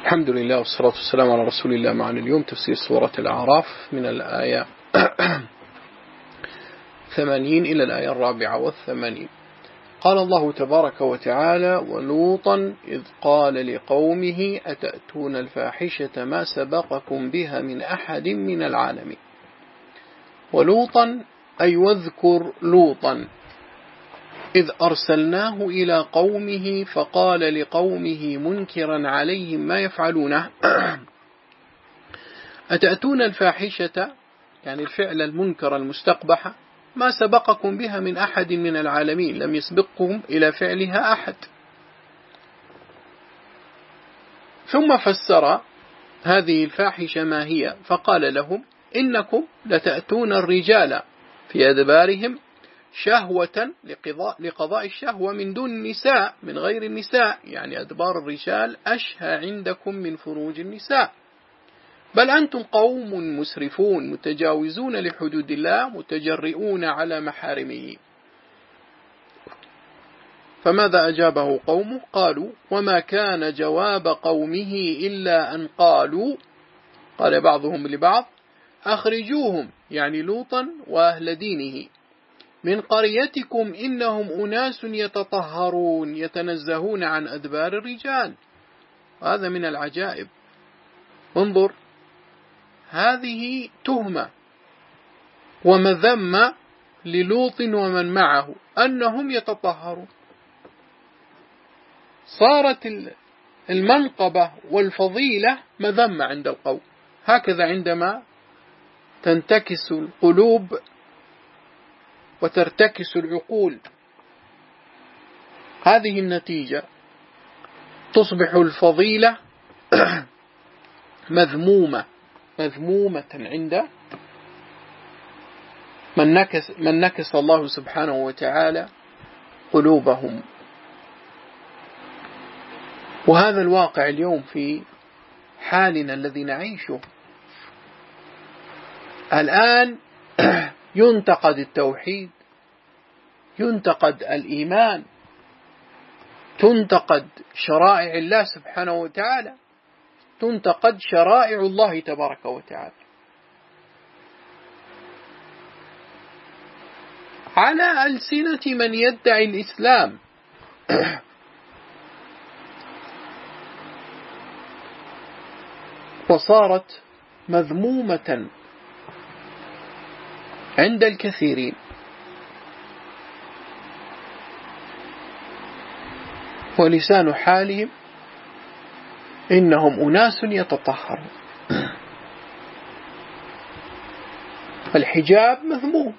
الحمد لله والصلاة والسلام على رسول الله. معنا اليوم تفسير سورة الأعراف من الآية 80 إلى الآية 84. قال الله تبارك وتعالى: ولوطا إذ قال لقومه أتأتون الفاحشة ما سبقكم بها من أحد من العالمين. ولوطا أي واذكر لوطا إذ أرسلناه إلى قومه فقال لقومه منكرا عليهم ما يفعلونه: أتأتون الفاحشة، يعني الفعل المنكر المستقبح، ما سبقكم بها من أحد من العالمين، لم يسبقكم إلى فعلها أحد. ثم فسر هذه الفاحشة ما هي، فقال لهم: إنكم لتأتون الرجال في أدبارهم شهوة لقضاء الشهوة من دون النساء، من غير النساء، يعني أدبار الرجال أشهى عندكم من فروج النساء، بل أنتم قوم مسرفون متجاوزون لحدود الله متجرئون على محارمه. فماذا أجابه قومه؟ قالوا: وما كان جواب قومه إلا أن قال بعضهم لبعض: أخرجوهم، يعني لوطا وأهل دينه، من قريتكم إنهم أناس يتطهرون يتنزهون عن أدبار الرجال. هذا من العجائب. انظر، هذه تهمة ومذمة للوط ومن معه أنهم يتطهرون. صارت المنقبة والفضيلة مذمة عند القوم. هكذا عندما تنتكس القلوب وترتكس العقول، هذه النتيجة، تصبح الفضيلة مذمومة عند من نكس الله سبحانه وتعالى قلوبهم. وهذا الواقع اليوم في حالنا الذي نعيشه الآن. ينتقد التوحيد، ينتقد الإيمان، تنتقد شرائع الله سبحانه وتعالى، تنتقد شرائع الله تبارك وتعالى على ألسنة من يدعي الإسلام. وصارت مذمومة عند الكثيرين. ولسان حالهم إنهم أناس يتطهرون. الحجاب مذموم،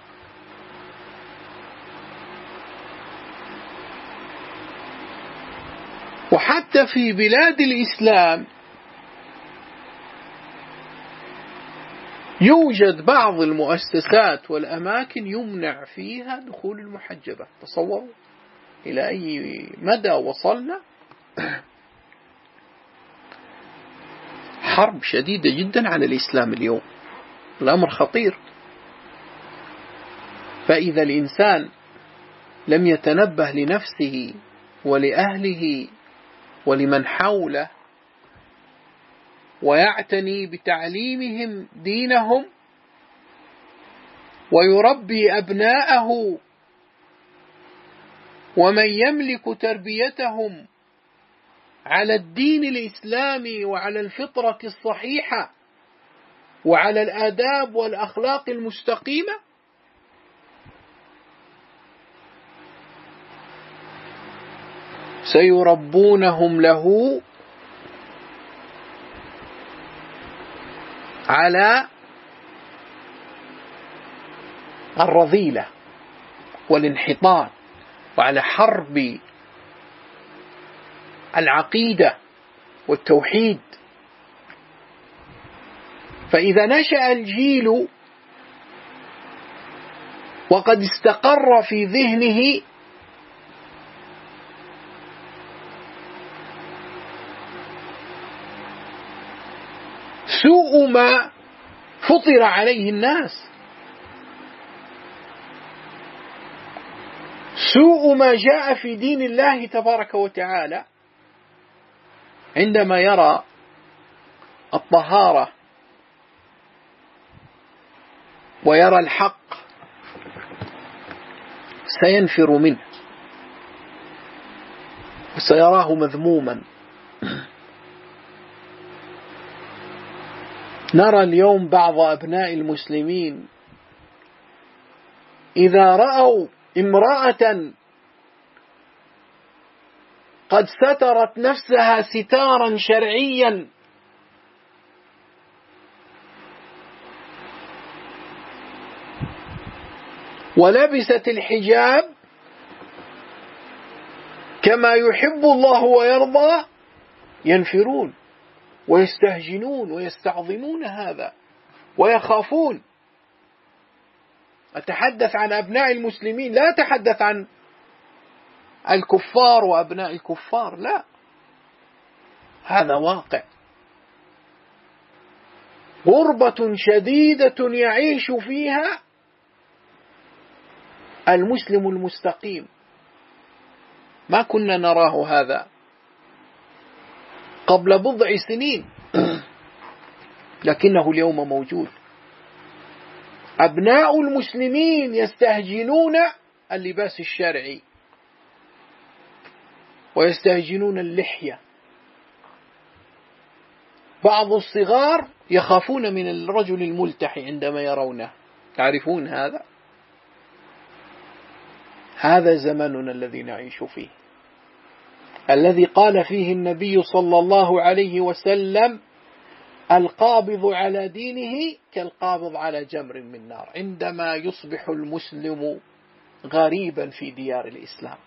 وحتى في بلاد الإسلام يوجد بعض المؤسسات والأماكن يمنع فيها دخول المحجبة. تصوروا إلى أي مدى وصلنا. حرب شديدة جدا على الإسلام اليوم، الأمر خطير. فإذا الإنسان لم يتنبه لنفسه ولأهله ولمن حوله ويعتني بتعليمهم دينهم ويربي أبناءه ومن يملك تربيتهم على الدين الإسلامي وعلى الفطرة الصحيحة وعلى الآداب والأخلاق المستقيمة، سيربونهم له على الرذيلة والانحطاط وعلى حرب العقيدة والتوحيد. فإذا نشأ الجيل وقد استقر في ذهنه سوء ما فطر عليه الناس، سوء ما جاء في دين الله تبارك وتعالى، عندما يرى الطهارة ويرى الحق سينفر منه وسيراه مذموما. نرى اليوم بعض أبناء المسلمين إذا رأوا امرأة قد سترت نفسها ستارا شرعيا ولبست الحجاب كما يحب الله ويرضى، ينفرون ويستهجنون ويستعظمون هذا ويخافون. أتحدث عن أبناء المسلمين، لا أتحدث عن الكفار وأبناء الكفار، لا، هذا واقع. غربة شديدة يعيش فيها المسلم المستقيم، ما كنا نراه هذا قبل بضع سنين لكنه اليوم موجود. أبناء المسلمين يستهجنون اللباس الشرعي ويستهجنون اللحية. بعض الصغار يخافون من الرجل الملتحي عندما يرونه، تعرفون هذا؟ هذا زمننا الذي نعيش فيه، الذي قال فيه النبي صلى الله عليه وسلم: القابض على دينه كالقابض على جمر من نار. عندما يصبح المسلم غريبا في ديار الإسلام.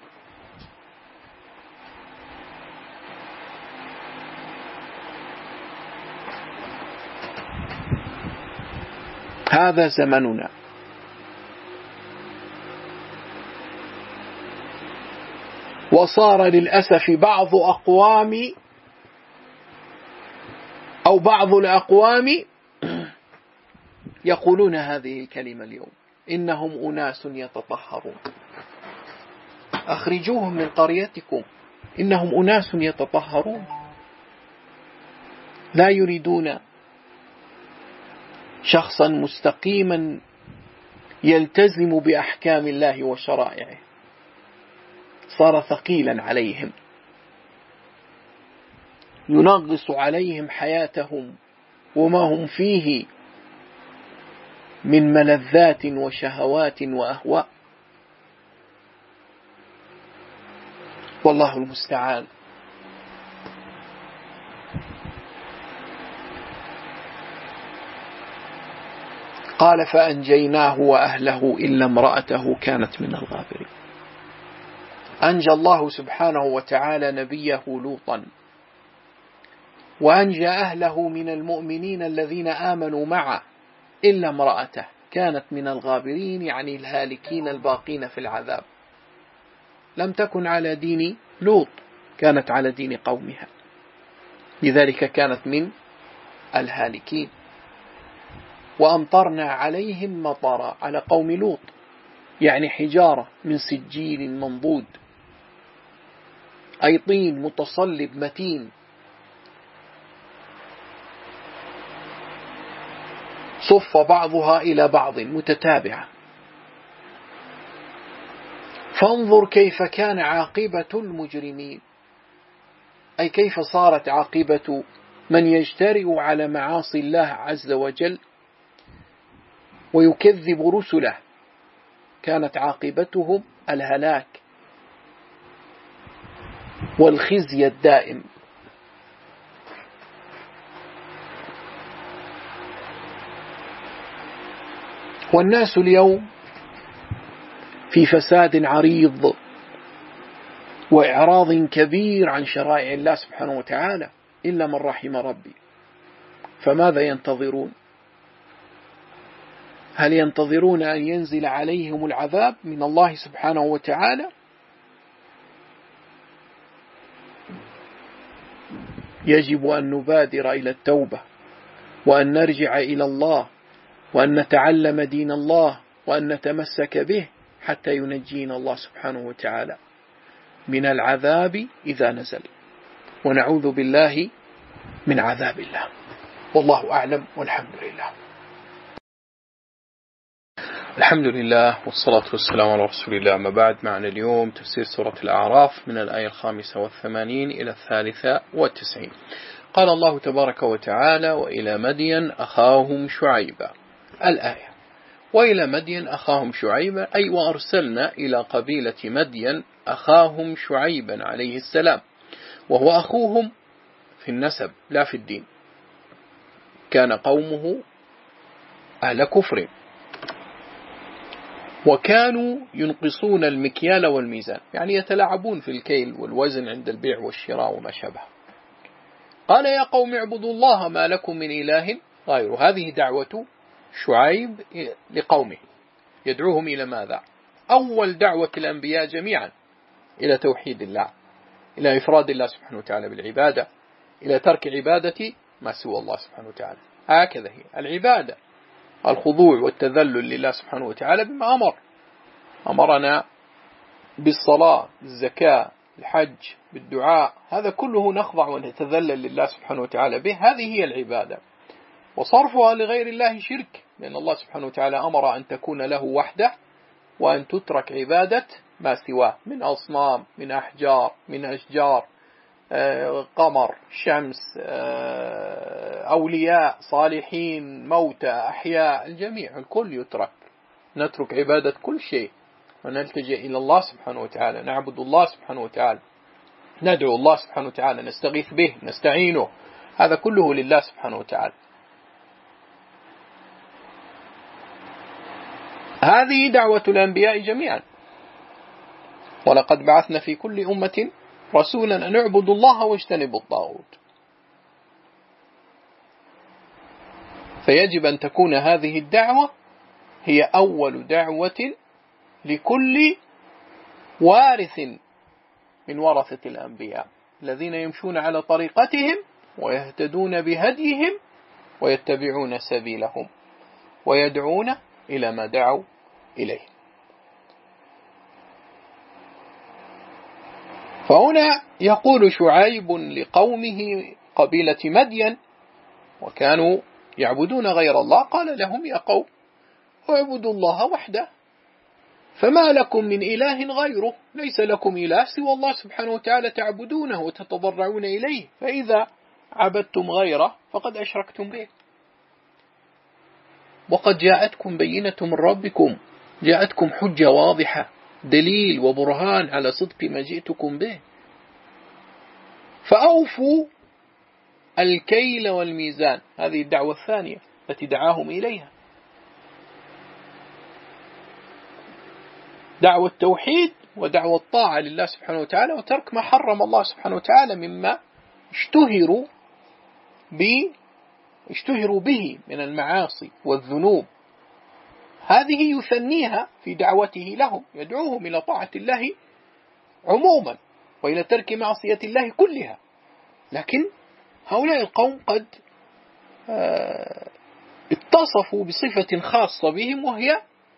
هذا زمننا. وصار للأسف بعض الأقوام يقولون هذه الكلمة اليوم: إنهم أناس يتطهرون. أخرجوهم من قريتكم، إنهم أناس يتطهرون. لا يريدون شخصا مستقيما يلتزم بأحكام الله وشرائعه. صار ثقيلا عليهم، ينغص عليهم حياتهم وما هم فيه من ملذات وشهوات وأهواء، والله المستعان. قال: فأنجيناه وأهله إلا امرأته كانت من الغابرين. أنجى الله سبحانه وتعالى نبيه لوطا، وأنجى أهله من المؤمنين الذين آمنوا معه إلا امرأته كانت من الغابرين، يعني الهالكين الباقين في العذاب. لم تكن على دين لوط، كانت على دين قومها، لذلك كانت من الهالكين. وأمطرنا عليهم مطرا، على قوم لوط، يعني حجارة من سجيل منضود، أي طين متصلب متين، صف بعضها إلى بعض متتابعة. فانظر كيف كان عاقبة المجرمين، أي كيف صارت عاقبة من يجترئ على معاصي الله عز وجل ويكذب رسله. كانت عاقبتهم الهلاك والخزي الدائم. والناس اليوم في فساد عريض وإعراض كبير عن شرائع الله سبحانه وتعالى إلا من رحم ربي. فماذا ينتظرون؟ هل ينتظرون أن ينزل عليهم العذاب من الله سبحانه وتعالى؟ يجب أن نبادر إلى التوبة، وأن نرجع إلى الله، وأن نتعلم دين الله، وأن نتمسك به حتى ينجينا الله سبحانه وتعالى من العذاب إذا نزل. ونعوذ بالله من عذاب الله. والله أعلم، والحمد لله. الحمد لله والصلاة والسلام على رسول الله. ما بعد، معنا اليوم تفسير سورة الأعراف من الآية 85 إلى 93. قال الله تبارك وتعالى: وإلى مدين أخاهم شعيبا. الآية: وإلى مدين أخاهم شعيبا، أي وأرسلنا إلى قبيلة مدين أخاهم شعيبا عليه السلام، وهو أخوهم في النسب لا في الدين. كان قومه أهل كفر، وكانوا ينقصون المكيال والميزان، يعني يتلاعبون في الكيل والوزن عند البيع والشراء وما شابه. قال: يا قوم اعبدوا الله ما لكم من إله غيره. هذه دعوة شعيب لقومه، يدعوهم إلى ماذا؟ أول دعوة الأنبياء جميعا إلى توحيد الله، إلى إفراد الله سبحانه وتعالى بالعبادة، إلى ترك عبادة ما سوى الله سبحانه وتعالى. هكذا هي العبادة، الخضوع والتذلل لله سبحانه وتعالى بما أمرنا بالصلاة، الزكاة، الحج، بالدعاء، هذا كله نخضع ونتذلل لله سبحانه وتعالى به. هذه هي العبادة. وصرفها لغير الله شرك، لأن الله سبحانه وتعالى أمر أن تكون له وحده، وأن تترك عبادة ما سواه من أصنام، من أحجار، من أشجار، قمر، شمس، أولياء، صالحين، موتى، أحياء، الجميع الكل يترك. نترك عبادة كل شيء ونلتجئ إلى الله سبحانه وتعالى، نعبد الله سبحانه وتعالى، ندعو الله سبحانه وتعالى، نستغيث به، نستعينه، هذا كله لله سبحانه وتعالى. هذه دعوة الأنبياء جميعا. ولقد بعثنا في كل أمة رسولا أن اعبدوا الله واجتنبوا الطاغوت. فيجب أن تكون هذه الدعوة هي أول دعوة لكل وارث من ورثة الأنبياء، الذين يمشون على طريقتهم ويهتدون بهديهم ويتبعون سبيلهم ويدعون إلى ما دعوا إليه. فهنا يقول شعيب لقومه قبيلة مدين، وكانوا يعبدون غير الله، قال لهم: يا قوم اعبدوا الله وحده، فما لكم من إله غيره، ليس لكم إله سوى الله سبحانه وتعالى تعبدونه وتتضرعون إليه، فإذا عبدتم غيره فقد أشركتم به. وقد جاءتكم بينة من ربكم، جاءتكم حجة واضحة، دليل وبرهان على صدق ما جئتكم به، فأوفوا الكيل والميزان. هذه الدعوة الثانية التي دعاهم إليها، دعوة التوحيد ودعوة الطاعة لله سبحانه وتعالى، وترك ما حرم الله سبحانه وتعالى مما اشتهروا به من المعاصي والذنوب. هذه يثنيها في دعوته لهم، يدعوهم إلى طاعة الله عموما وإلى ترك معصية الله كلها. لكن هؤلاء القوم قد اتصفوا بصفة خاصة بهم، وهي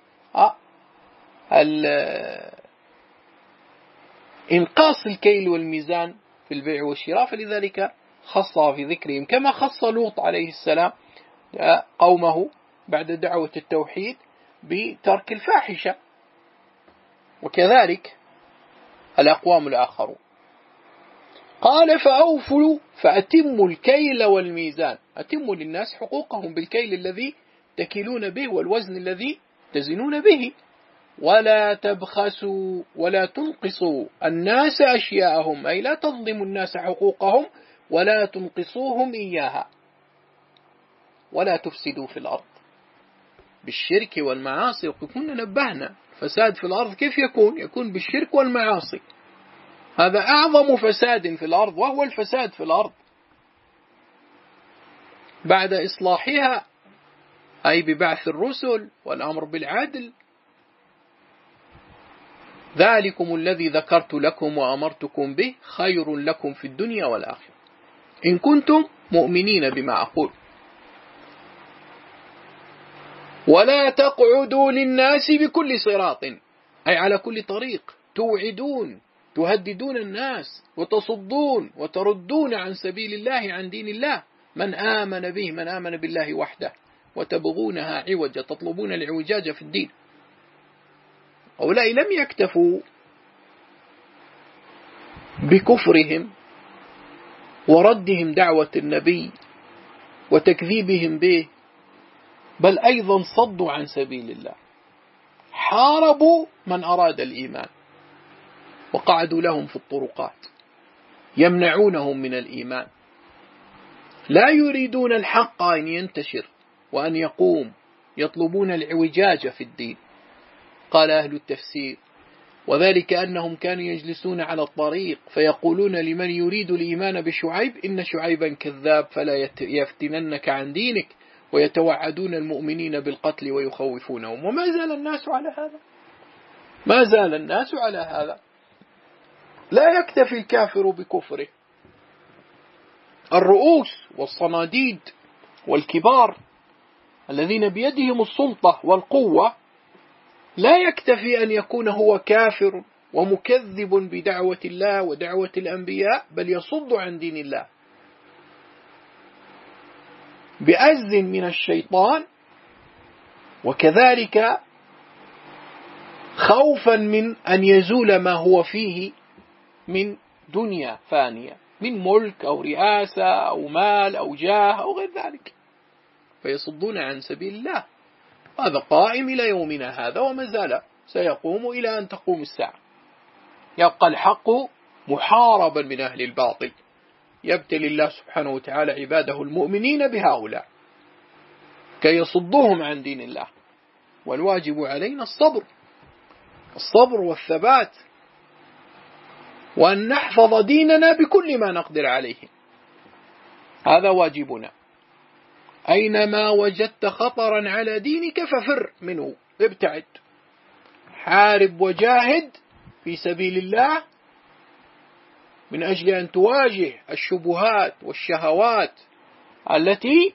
إنقاص الكيل والميزان في البيع والشراء، فلذلك خصها في ذكرهم، كما خص لوط عليه السلام قومه بعد دعوة التوحيد بترك الفاحشة، وكذلك الأقوام الآخرون. قال: فأوفوا فأتموا الكيل والميزان، أتموا للناس حقوقهم بالكيل الذي تكيلون به والوزن الذي تزنون به، ولا تبخسوا ولا تنقصوا الناس أشياءهم، أي لا تظلموا الناس حقوقهم ولا تنقصوهم إياها، ولا تفسدوا في الأرض بالشرك والمعاصي. وكنا نبهنا فساد في الأرض كيف يكون بالشرك والمعاصي، هذا أعظم فساد في الأرض، وهو الفساد في الأرض بعد إصلاحها، أي ببعث الرسل والأمر بالعدل. ذلكم الذي ذكرت لكم وأمرتكم به خير لكم في الدنيا والآخرة إن كنتم مؤمنين بما أقول. ولا تقعدوا للناس بكل صراط، أي على كل طريق توعدون تهددون الناس وتصدون وتردون عن سبيل الله عن دين الله من آمن به، من آمن بالله وحده، وتبغونها عوجا، تطلبون العوجاج في الدين. هؤلاء لم يكتفوا بكفرهم وردهم دعوة النبي وتكذيبهم به، بل أيضا صدوا عن سبيل الله، حاربوا من أراد الإيمان، وقعدوا لهم في الطرقات يمنعونهم من الإيمان، لا يريدون الحق أن ينتشر وأن يقوم، يطلبون العوجاج في الدين. قال أهل التفسير: وذلك أنهم كانوا يجلسون على الطريق فيقولون لمن يريد الإيمان بشعيب إن شعيبا كذاب فلا يفتننك عن دينك، ويتوعدون المؤمنين بالقتل ويخوفونهم. وما زال الناس على هذا، ما زال الناس على هذا. لا يكتفي الكافر بكفره. الرؤوس والصناديد والكبار الذين بيدهم السلطة والقوة لا يكتفي أن يكون هو كافر ومكذب بدعوة الله ودعوة الأنبياء، بل يصد عن دين الله بأذ من الشيطان، وكذلك خوفا من أن يزول ما هو فيه من دنيا فانية، من ملك أو رئاسة أو مال أو جاه أو غير ذلك، فيصدون عن سبيل الله. هذا قائم إلى يومنا هذا، وما زال سيقوم إلى أن تقوم الساعة. يبقى الحق محاربا من أهل الباطل، يبتلي الله سبحانه وتعالى عباده المؤمنين بهؤلاء كي يصدوهم عن دين الله. والواجب علينا الصبر والثبات، وأن نحفظ ديننا بكل ما نقدر عليه، هذا واجبنا. أينما وجدت خطرا على دينك ففر منه، ابتعد، حارب وجاهد في سبيل الله من أجل أن تواجه الشبهات والشهوات التي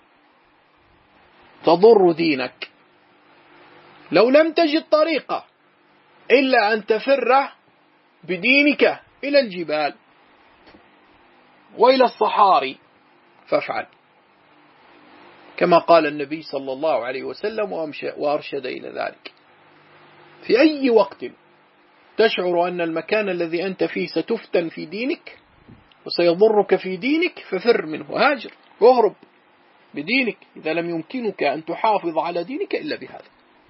تضر دينك. لو لم تجد طريقة إلا أن تفر بدينك إلى الجبال وإلى الصحاري فافعل، كما قال النبي صلى الله عليه وسلم وأرشد إلى ذلك. في أي وقت تشعر أن المكان الذي أنت فيه ستفتن في دينك وسيضرك في دينك ففر منه، هاجر واهرب بدينك، إذا لم يمكنك أن تحافظ على دينك إلا بهذا.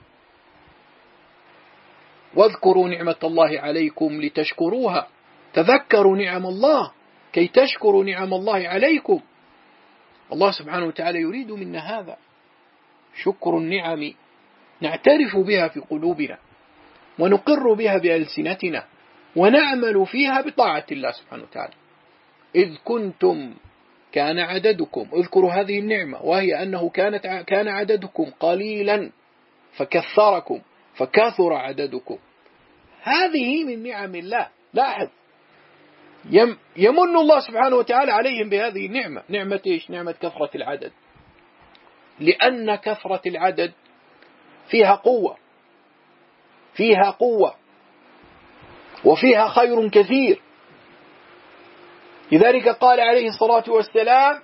واذكروا نعمة الله عليكم لتشكروها، تذكروا نعم الله كي تشكروا نعم الله عليكم. الله سبحانه وتعالى يريد منا هذا، شكر النعم نعترف بها في قلوبنا ونقر بها بألسنتنا ونعمل فيها بطاعة الله سبحانه وتعالى. إذ كنتم كان عددكم، اذكروا هذه النعمة، وهي أنه كان عددكم قليلا فكثركم فكثر عددكم. هذه من نعم الله. لاحظ، يمن الله سبحانه وتعالى عليهم بهذه النعمة. نعمة إيش؟ نعمة كثرة العدد، لأن كثرة العدد فيها قوة وفيها خير كثير. لذلك قال عليه الصلاة والسلام: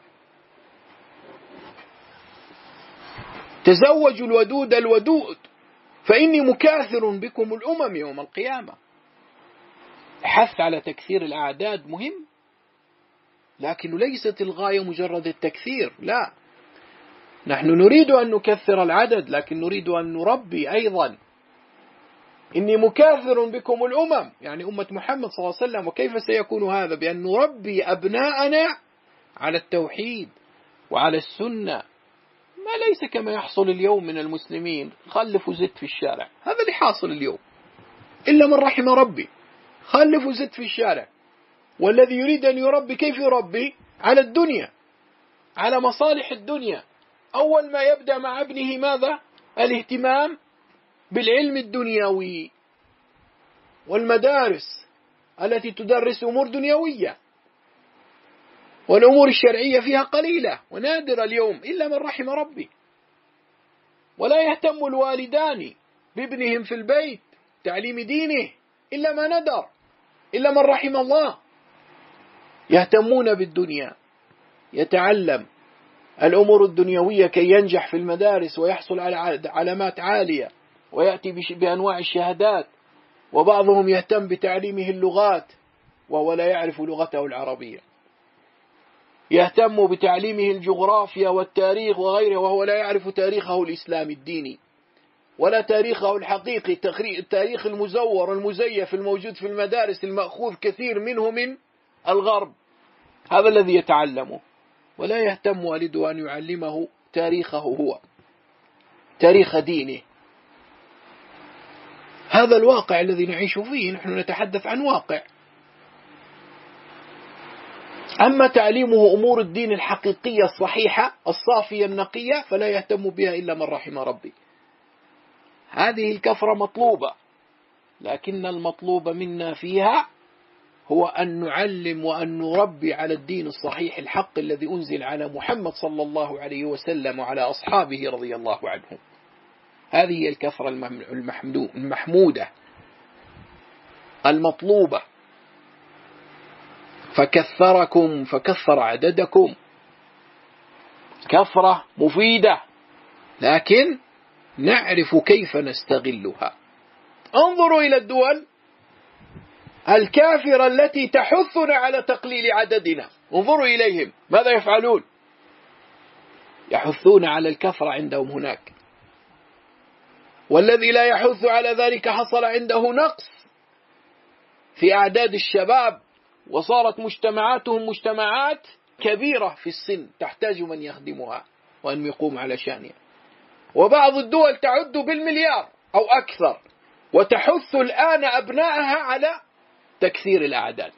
تزوجوا الودود الودود فإني مكاثر بكم الأمم يوم القيامة. الحث على تكثير الأعداد مهم، لكن ليست الغاية مجرد التكثير، لا، نحن نريد أن نكثر العدد، لكن نريد أن نربي أيضا. إني مكاثر بكم الأمم، يعني أمة محمد صلى الله عليه وسلم. وكيف سيكون هذا؟ بأن نربي أبناءنا على التوحيد وعلى السنة، ما ليس كما يحصل اليوم من المسلمين، خلف وزد في الشارع. هذا اللي حاصل اليوم، إلا من رحم ربي، خلف وزد في الشارع. والذي يريد أن يربي كيف يربي؟ على الدنيا، على مصالح الدنيا. أول ما يبدأ مع ابنه ماذا؟ الاهتمام بالعلم الدنيوي والمدارس التي تدرس أمور دنيوية، والأمور الشرعية فيها قليلة ونادرة اليوم إلا من رحم ربي. ولا يهتم الوالدان بابنهم في البيت تعليم دينه إلا ما ندر. إلا من رحم الله. يهتمون بالدنيا، يتعلم الأمور الدنيوية كي ينجح في المدارس ويحصل على علامات عالية ويأتي بأنواع الشهادات، وبعضهم يهتم بتعليمه اللغات وهو لا يعرف لغته العربية، يهتم بتعليمه الجغرافيا والتاريخ وغيره وهو لا يعرف تاريخه الإسلامي الديني ولا تاريخه الحقيقي، التاريخ المزور المزيف الموجود في المدارس المأخوذ كثير منه من الغرب. هذا الذي يتعلمه، ولا يهتم والده أن يعلمه تاريخه هو، تاريخ دينه. هذا الواقع الذي نعيش فيه، نحن نتحدث عن واقع. أما تعليمه أمور الدين الحقيقية الصحيحة الصافية النقية فلا يهتم بها إلا من رحم ربي. هذه الكفرة مطلوبة، لكن المطلوب منا فيها هو أن نعلم وأن نربي على الدين الصحيح الحق الذي أنزل على محمد صلى الله عليه وسلم وعلى أصحابه رضي الله عنهم. هذه هي الكفرة المحمودة المطلوبة. فكثركم فكثر عددكم، كثرة مفيدة، لكن نعرف كيف نستغلها. انظروا إلى الدول الكافرة التي تحثنا على تقليل عددنا، انظروا إليهم ماذا يفعلون؟ يحثون على الكثرة عندهم هناك، والذي لا يحث على ذلك حصل عنده نقص في أعداد الشباب، وصارت مجتمعاتهم مجتمعات كبيرة في السن تحتاج من يخدمها وأن يقوم على شأنها. وبعض الدول تعد بالمليار أو أكثر، وتحث الآن أبنائها على تكثير الأعداد،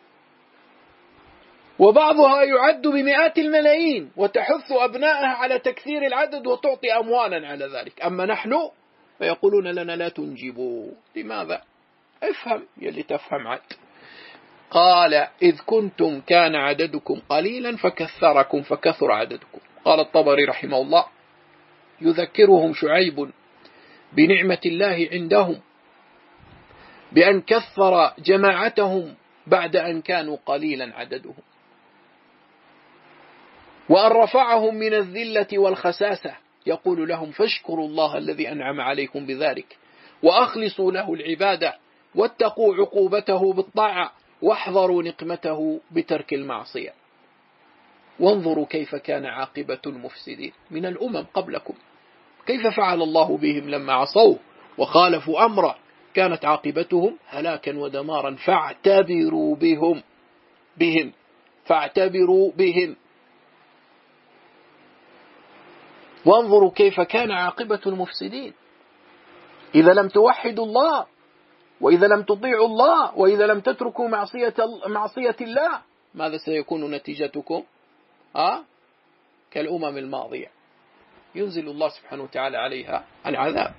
وبعضها يعد بمئات الملايين وتحث أبنائها على تكثير العدد وتعطي أموالا على ذلك. أما نحن فيقولون لنا لا تنجبوا. لماذا؟ افهم يلي تفهم عد. قال إذ كنتم كان عددكم قليلا فكثركم فكثر عددكم. قال الطبري رحمه الله يذكرهم شعيب بنعمة الله عندهم بأن كثر جماعتهم بعد أن كانوا قليلا عددهم، وأن رفعهم من الذلة والخساسة. يقول لهم فاشكروا الله الذي أنعم عليكم بذلك، وأخلصوا له العبادة، واتقوا عقوبته بالطاعة، واحذروا نقمته بترك المعصية. وانظروا كيف كان عاقبة المفسدين من الأمم قبلكم، كيف فعل الله بهم لما عصوا وخالفوا أمره، كانت عاقبتهم هلاكا ودمارا. فاعتبروا بهم فاعتبروا بهم. وانظروا كيف كان عاقبة المفسدين. إذا لم توحدوا الله، وإذا لم تطيعوا الله، وإذا لم تتركوا معصية الله، ماذا سيكون نتيجتكم؟ كالأمم الماضية، ينزل الله سبحانه وتعالى عليها العذاب.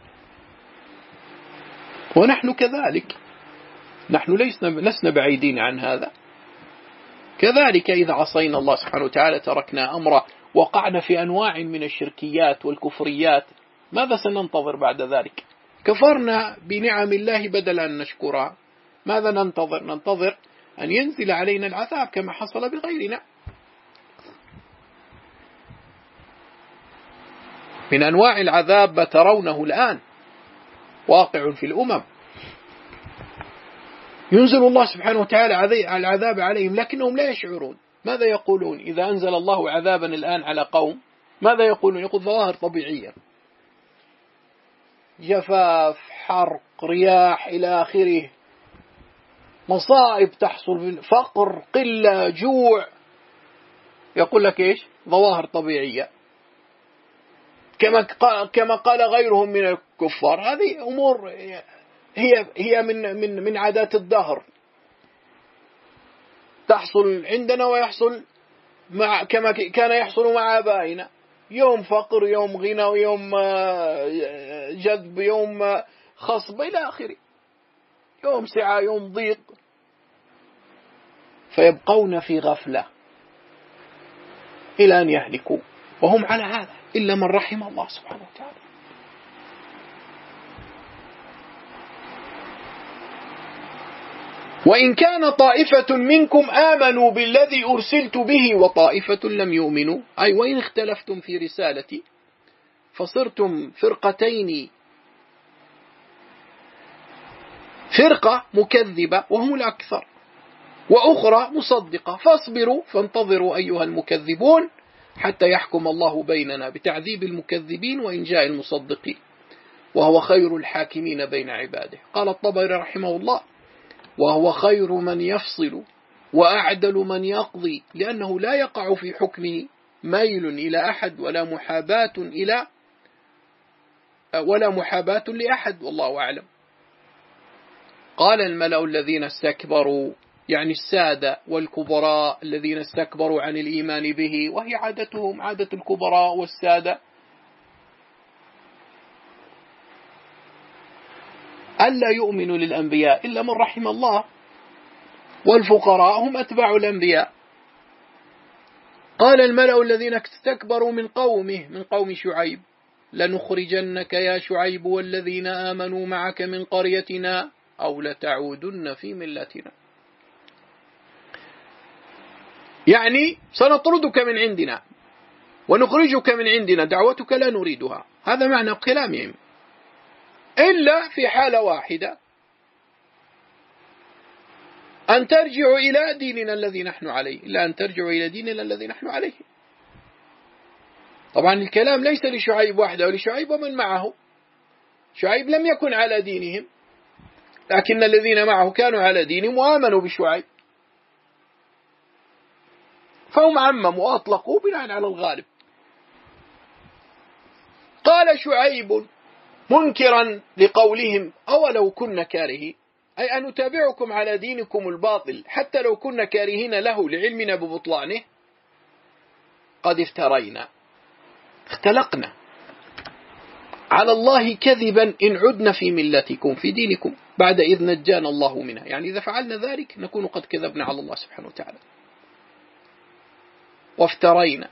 ونحن كذلك، نحن لسنا بعيدين عن هذا. كذلك إذا عصينا الله سبحانه وتعالى تركنا أمره، وقعنا في أنواع من الشركيات والكفريات، ماذا سننتظر بعد ذلك؟ كفرنا بنعم الله بدل أن نشكرها. ماذا ننتظر؟ ننتظر أن ينزل علينا العذاب كما حصل بغيرنا. من أنواع العذاب ما ترونه الآن واقع في الأمم، ينزل الله سبحانه وتعالى العذاب عليهم لكنهم لا يشعرون. ماذا يقولون إذا أنزل الله عذابا الآن على قوم؟ ماذا يقولون؟ يقول ظواهر طبيعية، جفاف، حرق، رياح إلى آخره، مصائب تحصل من فقر، قلة، جوع. يقول لك إيش؟ ظواهر طبيعية، كما قال غيرهم من الكفار. هذه أمور هي من عادات الدهر، تحصل عندنا ويحصل كما كان يحصل مع آبائنا، يوم فقر، يوم غنى، ويوم جذب، يوم خصب إلى آخره، يوم سعة، يوم ضيق، فيبقون في غفلة إلى أن يهلكوا وهم على هذا، إلا من رحم الله سبحانه وتعالى. وإن كان طائفة منكم آمنوا بالذي أرسلت به وطائفة لم يؤمنوا، أي وإن اختلفتم في رسالتي فصرتم فرقتين، فرقة مكذبة وهم الأكثر وأخرى مصدقة، فاصبروا فانتظروا أيها المكذبون حتى يحكم الله بيننا بتعذيب المكذبين وإنجاء المصدقين، وهو خير الحاكمين بين عباده. قال الطبري رحمه الله: وهو خير من يفصل وأعدل من يقضي، لأنه لا يقع في حكمه ميل إلى أحد ولا محاباة لأحد، والله أعلم. قال الملأ الذين استكبروا، يعني السادة والكبراء الذين استكبروا عن الإيمان به، وهي عادتهم، عادة الكبراء والسادة، ألا يؤمنوا للأنبياء إلا من رحم الله، والفقراء هم أتباع الأنبياء. قال الملأ الذين استكبروا من قومه، من قوم شعيب: لنخرجنك يا شعيب والذين آمنوا معك من قريتنا أو لتعودن في ملتنا. يعني سنطردك من عندنا ونخرجك من عندنا، دعوتك لا نريدها. هذا معنى كلامهم، إلا في حالة واحدة، أن ترجعوا إلى ديننا الذي نحن عليه، إلا أن ترجعوا إلى ديننا الذي نحن عليه. طبعا الكلام ليس لشعيب وحده، ولشعيب ومن معه. شعيب لم يكن على دينهم، لكن الذين معه كانوا على دينهم وآمنوا بشعيب، فهم عمموا وأطلقوا بناء على الغالب. قال شعيب منكرا لقولهم: أولو كنا كارهين، أي أن نتابعكم على دينكم الباطل حتى لو كنا كارهين له لعلمنا ببطلانه. قد افترينا، اختلقنا على الله كذبا إن عدنا في ملتكم، في دينكم، بعد إذ نجانا الله منها. يعني إذا فعلنا ذلك نكون قد كذبنا على الله سبحانه وتعالى. وافترينا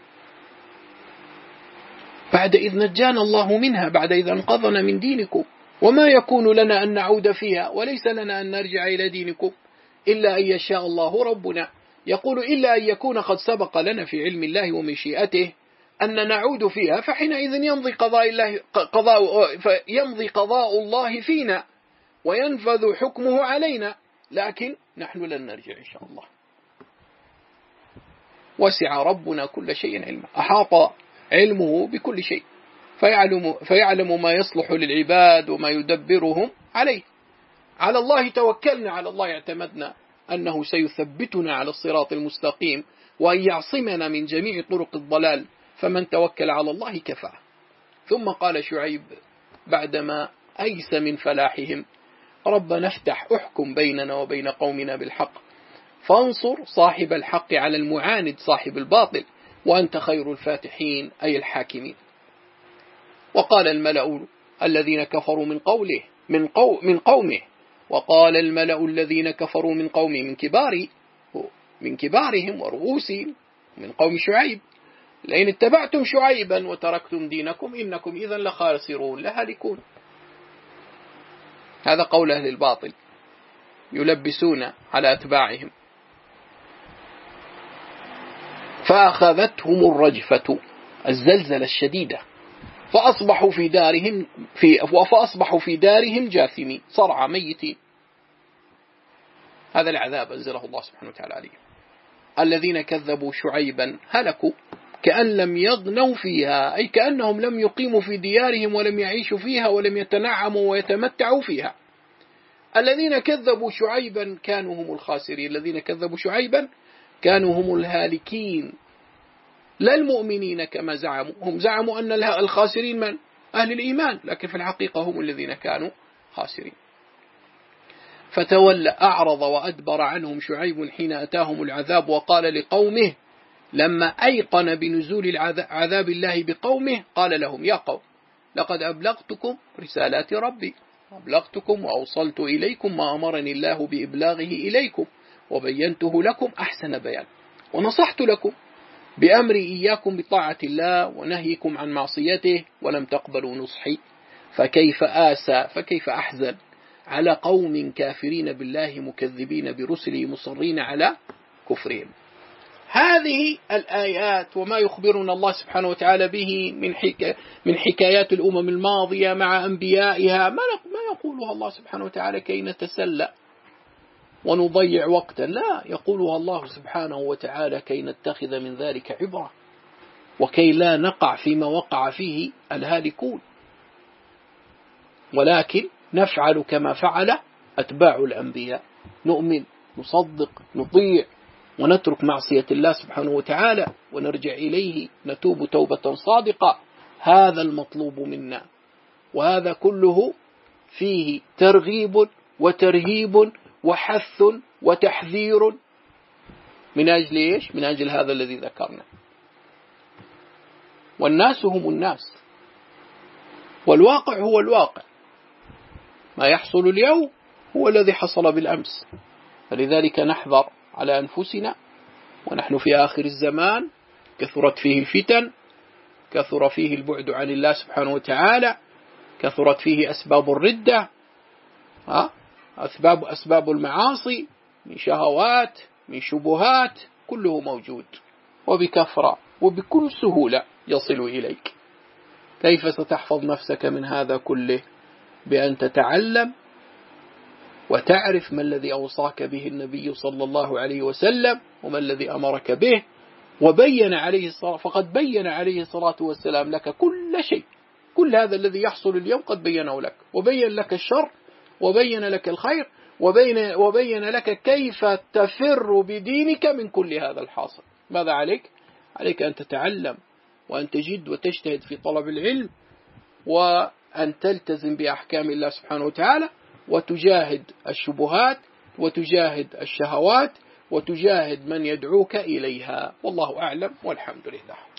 بعد إذ نجانا الله منها، بعد إذ أنقذنا من دينكم، وما يكون لنا أن نعود فيها، وليس لنا أن نرجع إلى دينكم إلا أن يشاء الله ربنا. يقول: إلا أن يكون قد سبق لنا في علم الله ومشيئته أن نعود فيها، فحينئذ يمضي قضاء الله فينا وينفذ حكمه علينا، لكن نحن لن نرجع إن شاء الله. وسع ربنا كل شيء علما، أحاط علمه بكل شيء، فيعلم ما يصلح للعباد وما يدبرهم عليه. على الله توكلنا، على الله اعتمدنا أنه سيثبتنا على الصراط المستقيم وأن يعصمنا من جميع طرق الضلال، فمن توكل على الله كفاه. ثم قال شعيب بعدما أيس من فلاحهم: ربنا افتح، احكم بيننا وبين قومنا بالحق، فانصر صاحب الحق على المعاند صاحب الباطل، وأنت خير الفاتحين، أي الحاكمين. وقال الملأ الذين كفروا من قومه وقال الملأ الذين كفروا من قومه من كبارهم ورؤوسهم من قوم شعيب: لئن اتبعتم شعيبا وتركتم دينكم إنكم إذا لخاسرون لهالكون. هذا قول أهل الباطل يلبسون على أتباعهم. فأخذتهم الرجفة، الزلزلة الشديدة، فأصبحوا في دارهم جاثمين، صرعى ميتين. هذا العذاب أنزله الله سبحانه وتعالى عليهم. الذين كذبوا شعيبا هلكوا كأن لم يغنوا فيها، أي كأنهم لم يقيموا في ديارهم ولم يعيشوا فيها ولم يتنعموا ويتمتعوا فيها. الذين كذبوا شعيبا كانوا هم الخاسرين، الذين كذبوا شعيبا كانوا هم الهالكين، لا المؤمنين كما زعموا. هم زعموا أن الخاسرين من أهل الإيمان، لكن في الحقيقة هم الذين كانوا خاسرين. فتولى، أعرض وأدبر عنهم شعيب حين أتاهم العذاب، وقال لقومه لما أيقن بنزول عذاب الله بقومه، قال لهم: يا قوم لقد أبلغتكم رسالات ربي، أبلغتكم وأوصلت إليكم ما أمرني الله بإبلاغه إليكم، وبينته لكم أحسن بيان، ونصحت لكم بأمري إياكم بطاعة الله ونهيكم عن معصيته، ولم تقبلوا نصحي، فكيف آسى، فكيف أحزن على قوم كافرين بالله مكذبين برسله مصرين على كفرهم. هذه الآيات وما يخبرنا الله سبحانه وتعالى به من حكايات الأمم الماضية مع أنبيائها ما يقولها الله سبحانه وتعالى كي نتسلى ونضيع وقتا، لا، يقولها الله سبحانه وتعالى كي نتخذ من ذلك عبرة وكي لا نقع فيما وقع فيه الهالكون، ولكن نفعل كما فعل أتباع الأنبياء، نؤمن نصدق نطيع ونترك معصية الله سبحانه وتعالى ونرجع إليه نتوب توبة صادقة. هذا المطلوب منا، وهذا كله فيه ترغيب وترهيب وحث وتحذير من أجل إيش؟ من أجل هذا الذي ذكرنا. والناس هم الناس، والواقع هو الواقع، ما يحصل اليوم هو الذي حصل بالأمس، فلذلك نحذر على أنفسنا، ونحن في آخر الزمان كثرت فيه الفتن، كثر فيه البعد عن الله سبحانه وتعالى، كثرت فيه أسباب الردة، أسباب المعاصي من شهوات من شبهات، كله موجود وبكثرة وبكل سهولة يصل إليك. كيف ستحفظ نفسك من هذا كله؟ بأن تتعلم وتعرف ما الذي أوصاك به النبي صلى الله عليه وسلم وما الذي أمرك به، وبين عليه الصلاة، فقد بين عليه الصلاة والسلام لك كل شيء، كل هذا الذي يحصل اليوم قد بينه لك، وبين لك الشر وبين لك الخير، وبين لك كيف تفر بدينك من كل هذا الحاصل. ماذا عليك؟ عليك أن تتعلم وأن تجد وتجتهد في طلب العلم، وأن تلتزم بأحكام الله سبحانه وتعالى، وتجاهد الشبهات وتجاهد الشهوات وتجاهد من يدعوك إليها. والله أعلم والحمد لله.